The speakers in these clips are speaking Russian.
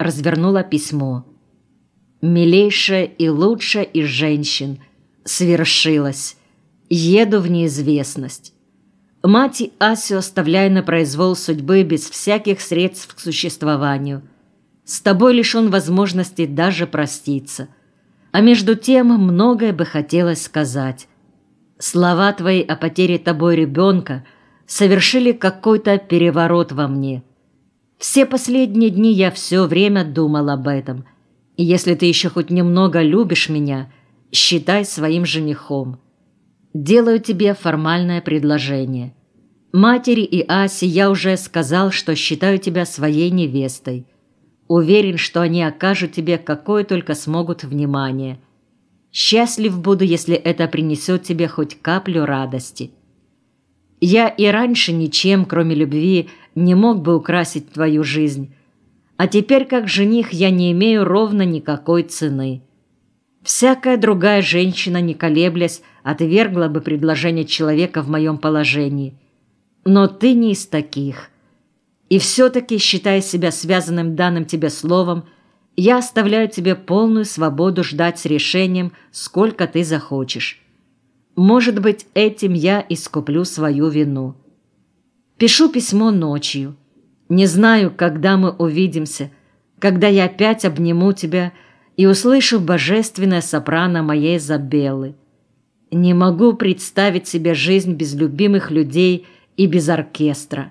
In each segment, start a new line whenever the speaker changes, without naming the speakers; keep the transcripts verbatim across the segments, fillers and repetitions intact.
развернула письмо. «Милейшая и лучшая из женщин, свершилось. Еду в неизвестность. Мать и Асю оставляю на произвол судьбы без всяких средств к существованию. С тобой лишен возможности даже проститься. А между тем многое бы хотелось сказать. Слова твои о потере тобой ребенка совершили какой-то переворот во мне. Все последние дни я все время думал об этом. И если ты еще хоть немного любишь меня, считай своим женихом. Делаю тебе формальное предложение. Матери и Асе я уже сказал, что считаю тебя своей невестой. Уверен, что они окажут тебе какое только смогут внимание. Счастлив буду, если это принесет тебе хоть каплю радости. Я и раньше ничем, кроме любви, не мог бы украсить твою жизнь, а теперь, как жених, я не имею ровно никакой цены. Всякая другая женщина, не колеблясь, отвергла бы предложение человека в моем положении. Но ты не из таких. И все-таки, считая себя связанным данным тебе словом, я оставляю тебе полную свободу ждать с решением, сколько ты захочешь. Может быть, этим я искуплю свою вину. Пишу письмо ночью. Не знаю, когда мы увидимся, когда я опять обниму тебя и услышу божественное сопрано моей Изабеллы. Не могу представить себе жизнь без любимых людей и без оркестра.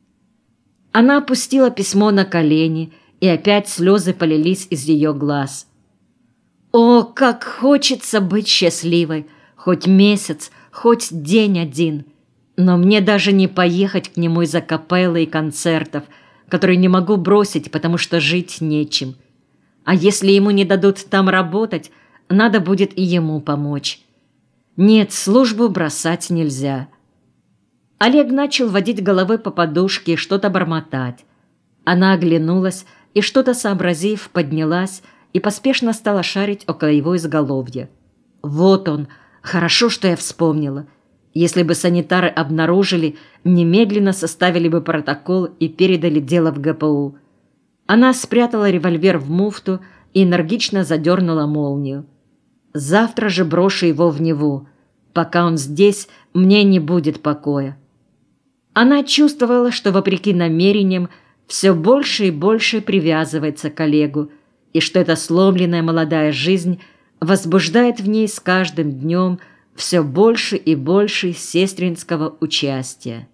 Она опустила письмо на колени, и опять слезы полились из ее глаз. О, как хочется быть счастливой, хоть месяц, хоть день один, но мне даже не поехать к нему из-за капеллы и концертов, которые не могу бросить, потому что жить нечем. А если ему не дадут там работать, надо будет и ему помочь. Нет, службу бросать нельзя. Олег начал водить головой по подушке и что-то бормотать. Она оглянулась и, что-то сообразив, поднялась и поспешно стала шарить около его изголовья. Вот он, хорошо, что я вспомнила. Если бы санитары обнаружили, немедленно составили бы протокол и передали дело в гэ пэ у. Она спрятала револьвер в муфту и энергично задернула молнию. Завтра же брошу его в Неву. Пока он здесь, мне не будет покоя. Она чувствовала, что, вопреки намерениям, все больше и больше привязывается к Олегу, и что эта сломленная молодая жизнь возбуждает в ней с каждым днем все больше и больше сестринского участия.